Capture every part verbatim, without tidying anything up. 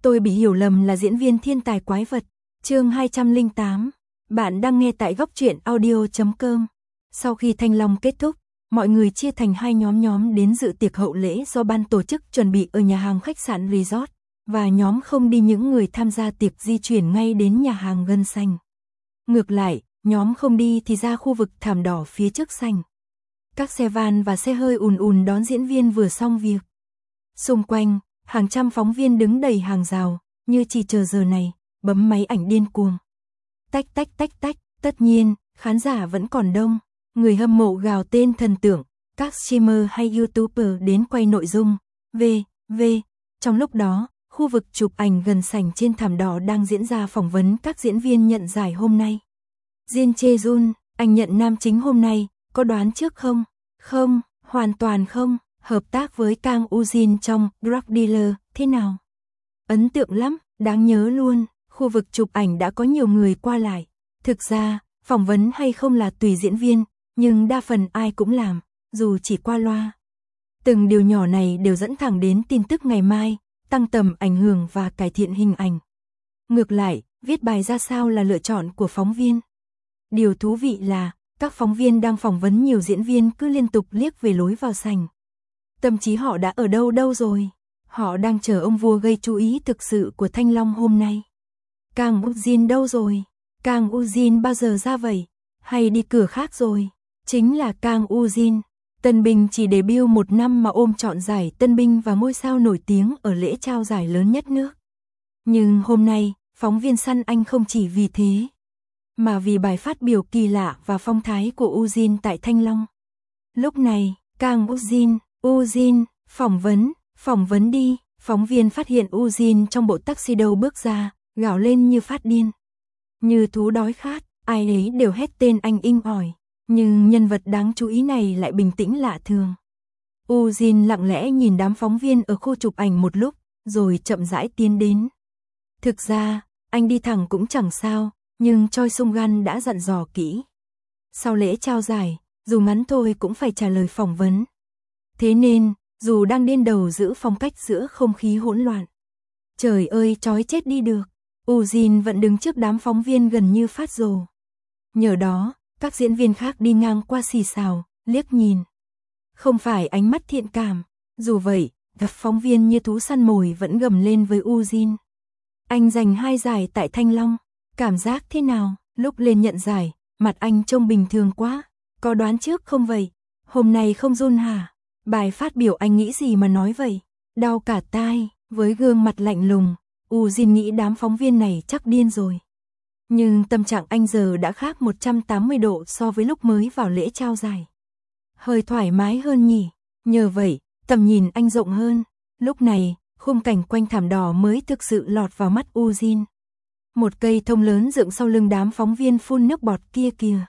Tôi bị hiểu lầm là diễn viên thiên tài quái vật. Chương hai trăm lẻ tám. Bạn đang nghe tại góc truyện audio chấm com. Sau khi Thanh Long kết thúc, mọi người chia thành hai nhóm nhóm đến dự tiệc hậu lễ do ban tổ chức chuẩn bị ở nhà hàng khách sạn Resort, và nhóm không đi, những người tham gia tiệc di chuyển ngay đến nhà hàng Ngân Xanh. Ngược lại, nhóm không đi thì ra khu vực thảm đỏ phía trước sảnh. Các xe van và xe hơi ùn ùn đón diễn viên vừa xong việc. Xung quanh, hàng trăm phóng viên đứng đầy hàng rào, như chỉ chờ giờ này, bấm máy ảnh điên cuồng. Tách tách tách tách, tất nhiên, khán giả vẫn còn đông. Người hâm mộ gào tên thần tượng, các streamer hay youtuber đến quay nội dung. V, V. Trong lúc đó, khu vực chụp ảnh gần sảnh trên thảm đỏ đang diễn ra phỏng vấn các diễn viên nhận giải hôm nay. Jin Chae-jun, anh nhận nam chính hôm nay, có đoán trước không? Không, hoàn toàn không. Hợp tác với Kang Woo-jin trong Drug Dealer, thế nào? Ấn tượng lắm, đáng nhớ luôn. Khu vực chụp ảnh đã có nhiều người qua lại. Thực ra, phỏng vấn hay không là tùy diễn viên, nhưng đa phần ai cũng làm, dù chỉ qua loa. Từng điều nhỏ này đều dẫn thẳng đến tin tức ngày mai, tăng tầm ảnh hưởng và cải thiện hình ảnh. Ngược lại, viết bài ra sao là lựa chọn của phóng viên. Điều thú vị là, các phóng viên đang phỏng vấn nhiều diễn viên cứ liên tục liếc về lối vào sảnh. Tâm trí họ đã ở đâu đâu rồi? Họ đang chờ ông vua gây chú ý thực sự của Thanh Long hôm nay. Kang Woo-jin đâu rồi? Kang Woo-jin bao giờ ra vậy? Hay đi cửa khác rồi? Chính là Kang Woo-jin. Tân binh chỉ debut một năm mà ôm trọn giải tân binh và ngôi sao nổi tiếng ở lễ trao giải lớn nhất nước. Nhưng hôm nay, phóng viên săn anh không chỉ vì thế, mà vì bài phát biểu kỳ lạ và phong thái của Woo-jin tại Thanh Long. Lúc này, Kang Woo-jin, Woo-jin, phỏng vấn, phỏng vấn đi. Phóng viên phát hiện Woo-jin trong bộ tuxedo bước ra, gào lên như phát điên. Như thú đói khát, ai ấy đều hét tên anh inh ỏi. Nhưng nhân vật đáng chú ý này lại bình tĩnh lạ thường. Woo-jin lặng lẽ nhìn đám phóng viên ở khu chụp ảnh một lúc, rồi chậm rãi tiến đến. Thực ra, anh đi thẳng cũng chẳng sao, nhưng Choi Sung-gan đã dặn dò kỹ. Sau lễ trao giải, dù ngắn thôi cũng phải trả lời phỏng vấn. Thế nên, dù đang điên đầu giữ phong cách giữa không khí hỗn loạn, trời ơi chói chết đi được, Woo-jin vẫn đứng trước đám phóng viên gần như phát rồ. Nhờ đó, các diễn viên khác đi ngang qua xì xào, liếc nhìn. Không phải ánh mắt thiện cảm, dù vậy, gặp phóng viên như thú săn mồi vẫn gầm lên với Woo-jin. Anh giành hai giải tại Thanh Long, cảm giác thế nào? Lúc lên nhận giải, mặt anh trông bình thường quá, có đoán trước không vậy? Hôm nay không run hả? Bài phát biểu anh nghĩ gì mà nói vậy? Đau cả tai. Với gương mặt lạnh lùng, Woo-jin nghĩ đám phóng viên này chắc điên rồi. Nhưng tâm trạng anh giờ đã khác một trăm tám mươi độ so với lúc mới vào lễ trao giải. Hơi thoải mái hơn nhỉ, nhờ vậy, tầm nhìn anh rộng hơn. Lúc này, khung cảnh quanh thảm đỏ mới thực sự lọt vào mắt Woo-jin. Một cây thông lớn dựng sau lưng đám phóng viên phun nước bọt kia kìa.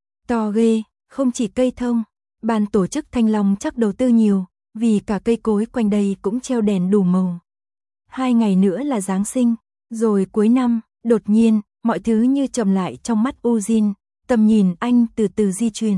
To ghê, không chỉ cây thông, ban tổ chức Thanh Long chắc đầu tư nhiều, vì cả cây cối quanh đây cũng treo đèn đủ màu. Hai ngày nữa là Giáng sinh, rồi cuối năm, đột nhiên, mọi thứ như chậm lại trong mắt Woo-jin, tầm nhìn anh từ từ di chuyển.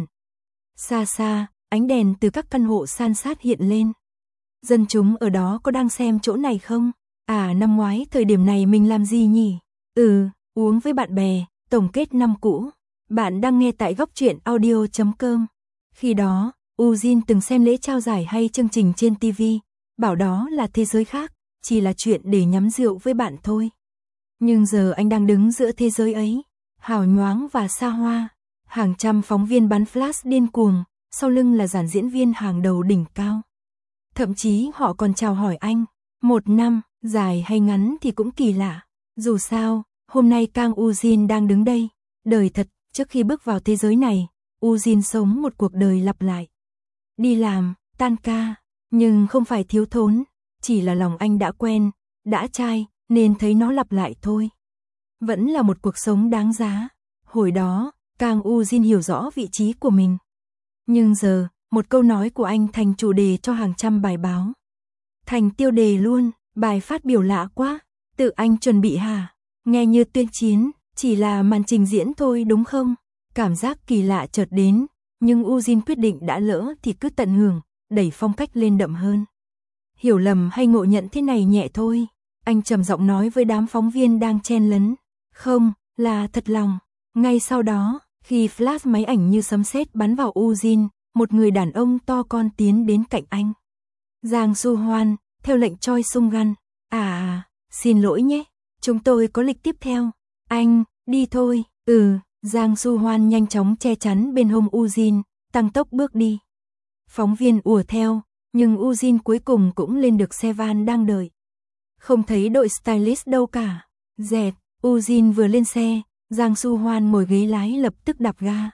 Xa xa, ánh đèn từ các căn hộ san sát hiện lên. Dân chúng ở đó có đang xem chỗ này không? À, năm ngoái thời điểm này mình làm gì nhỉ? Ừ, uống với bạn bè, tổng kết năm cũ. Bạn đang nghe tại góc truyện audio chấm com. Khi đó, Woo-jin từng xem lễ trao giải hay chương trình trên ti vi, bảo đó là thế giới khác, chỉ là chuyện để nhắm rượu với bạn thôi. Nhưng giờ anh đang đứng giữa thế giới ấy, hào nhoáng và xa hoa. Hàng trăm phóng viên bắn flash điên cuồng, sau lưng là dàn diễn viên hàng đầu đỉnh cao. Thậm chí họ còn chào hỏi anh, một năm, dài hay ngắn thì cũng kỳ lạ. Dù sao, hôm nay Kang Woo-jin đang đứng đây, đời thật, trước khi bước vào thế giới này, Woo-jin sống một cuộc đời lặp lại. Đi làm, tan ca, nhưng không phải thiếu thốn, chỉ là lòng anh đã quen, đã chai, nên thấy nó lặp lại thôi. Vẫn là một cuộc sống đáng giá. Hồi đó, Kang Woo-jin hiểu rõ vị trí của mình. Nhưng giờ, một câu nói của anh thành chủ đề cho hàng trăm bài báo. Thành tiêu đề luôn, bài phát biểu lạ quá, tự anh chuẩn bị hả? Nghe như tuyên chiến, chỉ là màn trình diễn thôi đúng không? Cảm giác kỳ lạ chợt đến, nhưng Woo-jin quyết định đã lỡ thì cứ tận hưởng, đẩy phong cách lên đậm hơn. Hiểu lầm hay ngộ nhận thế này nhẹ thôi. Anh trầm giọng nói với đám phóng viên đang chen lấn. Không, là thật lòng. Ngay sau đó, khi flash máy ảnh như sấm sét bắn vào Ujin, một người đàn ông to con tiến đến cạnh anh. Giang Su Hoan, theo lệnh Choi Sung Gun. À, xin lỗi nhé, chúng tôi có lịch tiếp theo. Anh, đi thôi. Ừ, Giang Su Hoan nhanh chóng che chắn bên hông Ujin, tăng tốc bước đi. Phóng viên ùa theo, nhưng Ujin cuối cùng cũng lên được xe van đang đợi. Không thấy đội stylist đâu cả. Dẹt, Ujin vừa lên xe, Giang Su Hoan ngồi ghế lái lập tức đạp ga.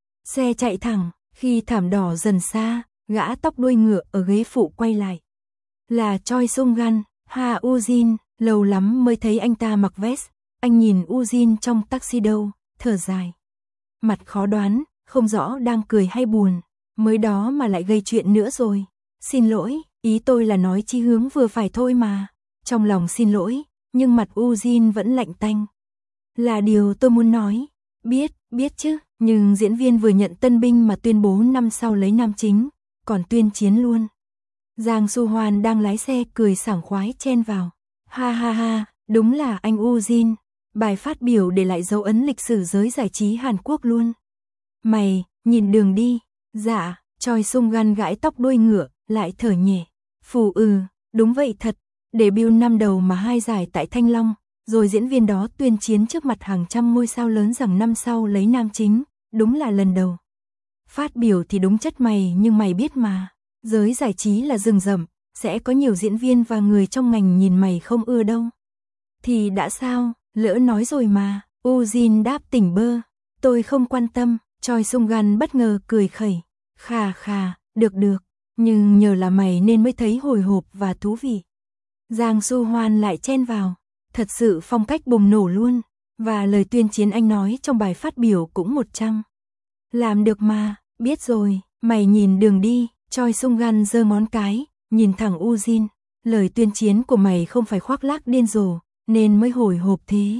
Xe chạy thẳng, khi thảm đỏ dần xa, gã tóc đuôi ngựa ở ghế phụ quay lại. Là Choi Sung Gun. Ha Ujin, lâu lắm mới thấy anh ta mặc vest. Anh nhìn Ujin trong tuxedo, thở dài. Mặt khó đoán, không rõ đang cười hay buồn. Mới đó mà lại gây chuyện nữa rồi. Xin lỗi, ý tôi là nói chí hướng vừa phải thôi mà. Trong lòng xin lỗi, nhưng mặt Ujin vẫn lạnh tanh. Là điều tôi muốn nói. Biết, biết chứ, nhưng diễn viên vừa nhận tân binh mà tuyên bố năm sau lấy nam chính, còn tuyên chiến luôn. Giang Su Hoan đang lái xe cười sảng khoái chen vào. Ha ha ha, đúng là anh Ujin. Bài phát biểu để lại dấu ấn lịch sử giới giải trí Hàn Quốc luôn. Mày, nhìn đường đi. Dạ, Choi Sung Gun gãi tóc đuôi ngựa, lại thở nhẹ. Phù ừ, đúng vậy thật. Debut năm đầu mà hai giải tại Thanh Long, rồi diễn viên đó tuyên chiến trước mặt hàng trăm ngôi sao lớn rằng năm sau lấy nam chính, đúng là lần đầu. Phát biểu thì đúng chất mày, nhưng mày biết mà, giới giải trí là rừng rậm, sẽ có nhiều diễn viên và người trong ngành nhìn mày không ưa đâu. Thì đã sao, lỡ nói rồi mà. Ujin đáp tỉnh bơ. Tôi không quan tâm. Choi Sung Gun bất ngờ cười khẩy. Khà khà, được được, nhưng nhờ là mày nên mới thấy hồi hộp và thú vị. Giang Su Hoan lại chen vào. Thật sự phong cách bùng nổ luôn. Và lời tuyên chiến anh nói trong bài phát biểu cũng một trăm. Làm được mà, biết rồi, mày nhìn đường đi. Choi Sung Gun giơ ngón cái, nhìn thẳng Ujin. Lời tuyên chiến của mày không phải khoác lác điên rồ, nên mới hồi hộp thế.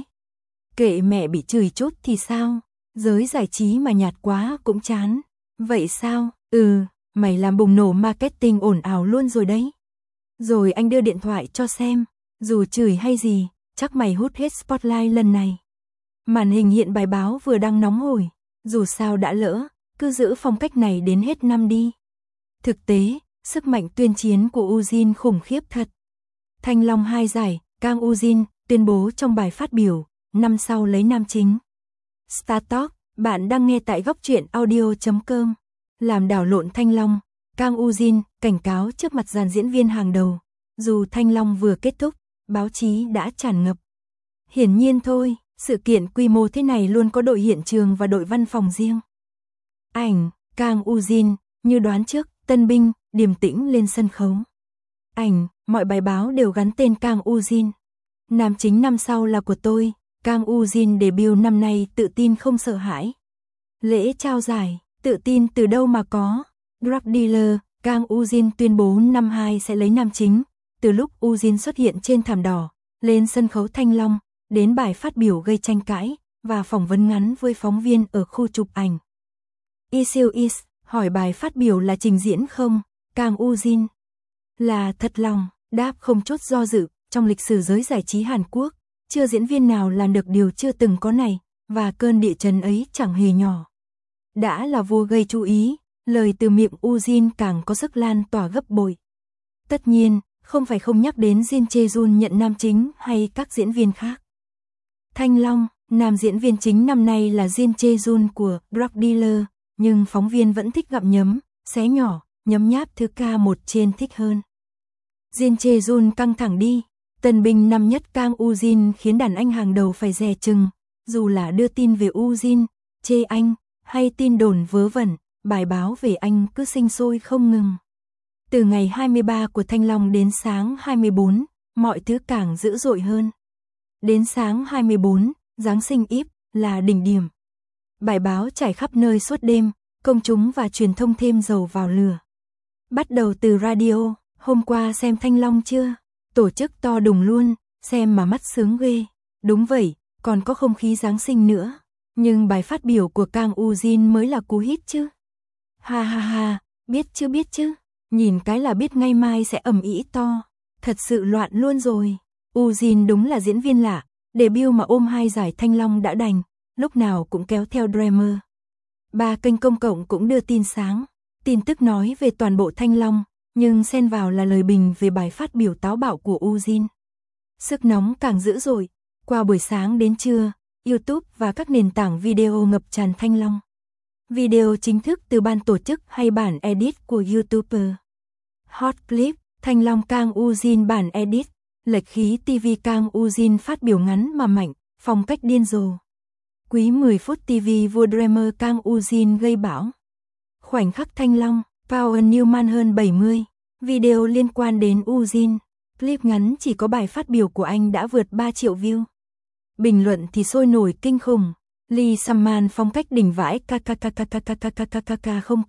Kệ mẹ bị chửi chút thì sao? Giới giải trí mà nhạt quá cũng chán. Vậy sao? Ừ, mày làm bùng nổ marketing ồn ào luôn rồi đấy. Rồi anh đưa điện thoại cho xem. Dù chửi hay gì, chắc mày hút hết spotlight lần này. Màn hình hiện bài báo vừa đang nóng hổi. Dù sao đã lỡ, cứ giữ phong cách này đến hết năm đi. Thực tế, sức mạnh tuyên chiến của Ujin khủng khiếp thật. Thanh Long hai giải, Kang Ujin tuyên bố trong bài phát biểu, năm sau lấy nam chính. Star Talk, bạn đang nghe tại góc truyện audio chấm com. Làm đảo lộn Thanh Long, Kang Ujin cảnh cáo trước mặt dàn diễn viên hàng đầu. Dù Thanh Long vừa kết thúc, báo chí đã tràn ngập. Hiển nhiên thôi, sự kiện quy mô thế này luôn có đội hiện trường và đội văn phòng riêng. Ảnh, Kang Ujin, như đoán trước, tân binh, điềm tĩnh lên sân khấu. Ảnh, mọi bài báo đều gắn tên Kang Ujin. Nam chính năm sau là của tôi. Kang Ujin debut năm nay tự tin không sợ hãi. Lễ trao giải, tự tin từ đâu mà có. Drug dealer, Kang Ujin tuyên bố năm hai sẽ lấy nam chính. Từ lúc Ujin xuất hiện trên thảm đỏ, lên sân khấu Thanh Long, đến bài phát biểu gây tranh cãi, và phỏng vấn ngắn với phóng viên ở khu chụp ảnh. Isiu Is, hỏi bài phát biểu là trình diễn không? Kang Ujin là thật lòng, đáp không chút do dự. Trong lịch sử giới giải trí Hàn Quốc, chưa diễn viên nào làm được điều chưa từng có này, và cơn địa chấn ấy chẳng hề nhỏ. Đã là vua gây chú ý, lời từ miệng Ujin càng có sức lan tỏa gấp bội. Tất nhiên, không phải không nhắc đến Jin Chae-jun nhận nam chính hay các diễn viên khác. Thanh Long, nam diễn viên chính năm nay là Jin Chae-jun của Drug Dealer, nhưng phóng viên vẫn thích gặm nhấm, xé nhỏ, nhấm nháp thứ ca một trên thích hơn. Jin Chae-jun căng thẳng đi. Tân binh năm nhất Kang Ujin khiến đàn anh hàng đầu phải dè chừng. Dù là đưa tin về Ujin, chê anh, hay tin đồn vớ vẩn, bài báo về anh cứ sinh sôi không ngừng. Từ ngày hai mươi ba của Thanh Long đến sáng hai mươi bốn, mọi thứ càng dữ dội hơn. Đến sáng hai mươi bốn, Giáng sinh Íp là đỉnh điểm. Bài báo trải khắp nơi suốt đêm, công chúng và truyền thông thêm dầu vào lửa. Bắt đầu từ radio, hôm qua xem Thanh Long chưa? Tổ chức to đùng luôn, xem mà mắt sướng ghê. Đúng vậy, còn có không khí Giáng sinh nữa. Nhưng bài phát biểu của Kang Ujin mới là cú hit chứ. Ha ha ha, biết chứ biết chứ. Nhìn cái là biết ngay mai sẽ ầm ĩ to. Thật sự loạn luôn rồi. Ujin đúng là diễn viên lạ, debut mà ôm hai giải Thanh Long đã đành, lúc nào cũng kéo theo Dreamer. Ba kênh công cộng cũng đưa tin sáng, tin tức nói về toàn bộ Thanh Long, nhưng xen vào là lời bình về bài phát biểu táo bạo của Ujin. Sức nóng càng dữ dội, qua buổi sáng đến trưa, YouTube và các nền tảng video ngập tràn Thanh Long. Video chính thức từ ban tổ chức hay bản edit của YouTuber. Hot clip, Thanh Long Kang Ujin bản edit, lệch khí ti vi Kang Ujin phát biểu ngắn mà mạnh, phong cách điên rồ. Quý mười phút ti vi vua Dreamer Kang Ujin gây bão. Khoảnh khắc Thanh Long, Power Newman hơn bảy mươi, video liên quan đến Ujin. Clip ngắn chỉ có bài phát biểu của anh đã vượt ba triệu view. Bình luận thì sôi nổi kinh khủng. Lee Samman phong cách đỉnh vãi kkkkkkkkkk không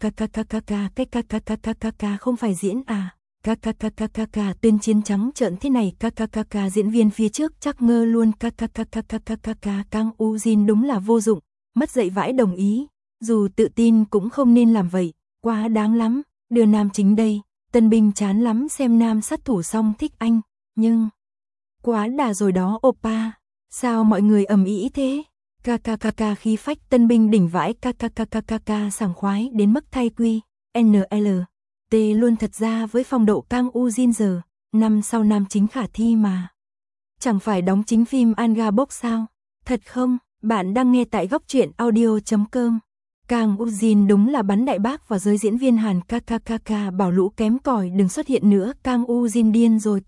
kkkkkkkkkkkk không phải diễn à. Kkkkkkkk tuyên chiến trắng trợn thế này kkkk diễn viên phía trước chắc ngơ luôn kkkkkkkk Kang Ujin đúng là vô dụng, mất dạy vãi đồng ý, dù tự tin cũng không nên làm vậy, quá đáng lắm, đưa nam chính đây, Tân Binh chán lắm xem nam sát thủ xong thích anh, nhưng quá đà rồi đó oppa, sao mọi người ầm ĩ thế? Kkkk khí phách Tân Binh đỉnh vãi kkkkkk sảng khoái đến mức thay quy, en lờ tê luôn thật ra với phong độ Kang Ujin giờ, năm sau nam chính khả thi mà. Chẳng phải đóng chính phim Anga Box sao? Thật không? Bạn đang nghe tại góc truyện audio chấm com. Kang Ujin đúng là bắn đại bác vào giới diễn viên Hàn kkkk bảo lũ kém cỏi đừng xuất hiện nữa Kang Ujin điên rồi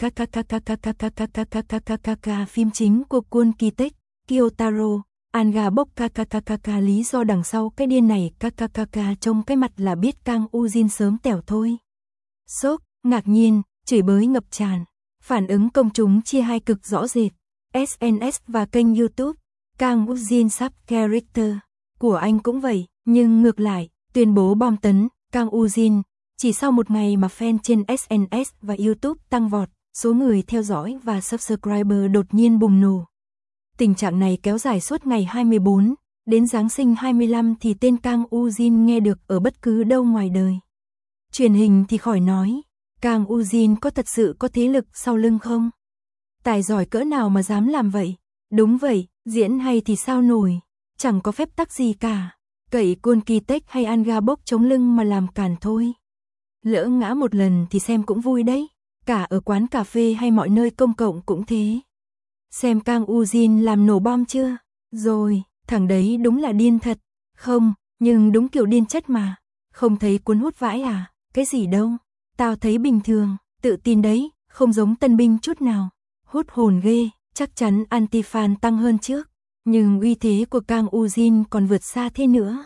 kkkkkkkkkkkkkk phim chính của Kwon Ki-taek, Kyotaro. Anga Box kkkk lý do đằng sau cái điên này kkkk trông cái mặt là biết Kang Ujin sớm tẻo thôi. Sốc, ngạc nhiên, chửi bới ngập tràn. Phản ứng công chúng chia hai cực rõ rệt. ét en ét và kênh YouTube. Kang Ujin sub character của anh cũng vậy, nhưng ngược lại, tuyên bố bom tấn, Kang Ujin. Chỉ sau một ngày mà fan trên ét en ét và YouTube tăng vọt, số người theo dõi và subscriber đột nhiên bùng nổ. Tình trạng này kéo dài suốt ngày hai mươi bốn, đến Giáng sinh hai mươi lăm thì tên Kang Ujin nghe được ở bất cứ đâu ngoài đời. Truyền hình thì khỏi nói, Kang Ujin có thật sự có thế lực sau lưng không? Tài giỏi cỡ nào mà dám làm vậy? Đúng vậy, diễn hay thì sao nổi, chẳng có phép tắc gì cả. Cậy Kwon Ki-taek hay Anga Box chống lưng mà làm cản thôi. Lỡ ngã một lần thì xem cũng vui đấy, cả ở quán cà phê hay mọi nơi công cộng cũng thế. Xem Kang Ujin làm nổ bom chưa? Rồi, thằng đấy đúng là điên thật. Không, nhưng đúng kiểu điên chất mà. Không thấy cuốn hút vãi à? Cái gì đâu? Tao thấy bình thường, tự tin đấy, không giống Tân Binh chút nào. Hút hồn ghê, chắc chắn anti-fan tăng hơn trước. Nhưng uy thế của Kang Ujin còn vượt xa thế nữa.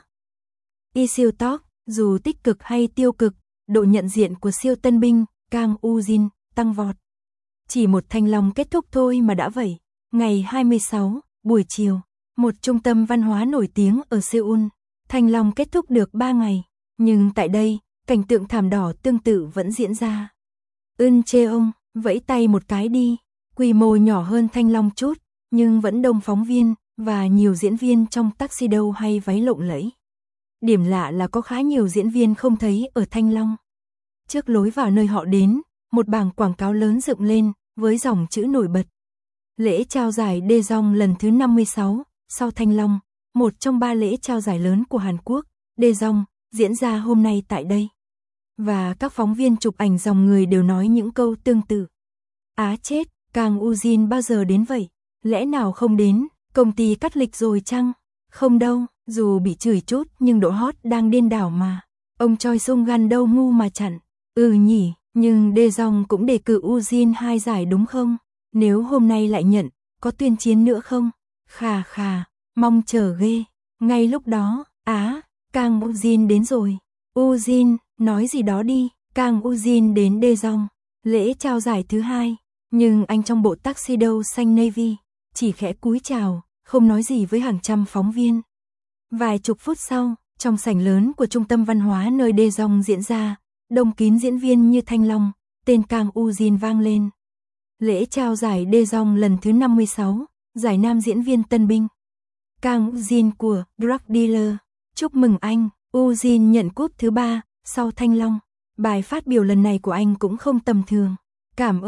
Y siêu talk, dù tích cực hay tiêu cực, độ nhận diện của siêu Tân Binh, Kang Ujin, tăng vọt. Chỉ một Thanh Long kết thúc thôi mà đã vậy. Ngày hai mươi sáu, buổi chiều, một trung tâm văn hóa nổi tiếng ở Seoul, Thanh Long kết thúc được ba ngày. Nhưng tại đây, cảnh tượng thảm đỏ tương tự vẫn diễn ra. Eun Cheong vẫy tay một cái đi, quy mô nhỏ hơn Thanh Long chút, nhưng vẫn đông phóng viên và nhiều diễn viên trong tuxedo hay váy lộng lẫy. Điểm lạ là có khá nhiều diễn viên không thấy ở Thanh Long. Trước lối vào nơi họ đến, một bảng quảng cáo lớn dựng lên với dòng chữ nổi bật. Lễ trao giải Daejeon lần thứ năm mươi sáu, sau Thanh Long, một trong ba lễ trao giải lớn của Hàn Quốc, Daejeon, diễn ra hôm nay tại đây. Và các phóng viên chụp ảnh dòng người đều nói những câu tương tự. Á chết, Kang Ujin bao giờ đến vậy? Lẽ nào không đến, công ty cắt lịch rồi chăng? Không đâu, dù bị chửi chút nhưng độ hot đang điên đảo mà. Ông Choi Sung Gan đâu ngu mà chặn. Ừ nhỉ, nhưng Daejeon cũng đề cử Ujin hai giải đúng không? Nếu hôm nay lại nhận, có tuyên chiến nữa không? Khà khà, mong chờ ghê. Ngay lúc đó, á, Kang Ujin đến rồi. Ujin, nói gì đó đi. Kang Ujin đến Daejeon, lễ trao giải thứ hai. Nhưng anh trong bộ tuxedo xanh navy, chỉ khẽ cúi chào, không nói gì với hàng trăm phóng viên. Vài chục phút sau, trong sảnh lớn của trung tâm văn hóa nơi Daejeon diễn ra, đông kín diễn viên như Thanh Long, tên Kang Ujin vang lên. Lễ trao giải Daejeon lần thứ năm mươi sáu, giải nam diễn viên Tân Binh. Kang Ujin của Drug Dealer, chúc mừng anh, Ujin nhận cúp thứ ba, sau Thanh Long. Bài phát biểu lần này của anh cũng không tầm thường. Cảm ơn,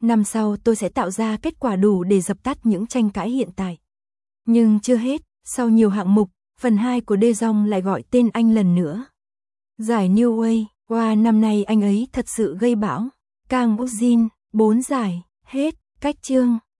Năm sau tôi sẽ tạo ra kết quả đủ để dập tắt những tranh cãi hiện tại. Nhưng chưa hết, sau nhiều hạng mục, phần hai của De Jong lại gọi tên anh lần nữa. Giải New Way, qua năm nay anh ấy thật sự gây bão. Kang Uk-jin, bốn giải, hết, cách chương.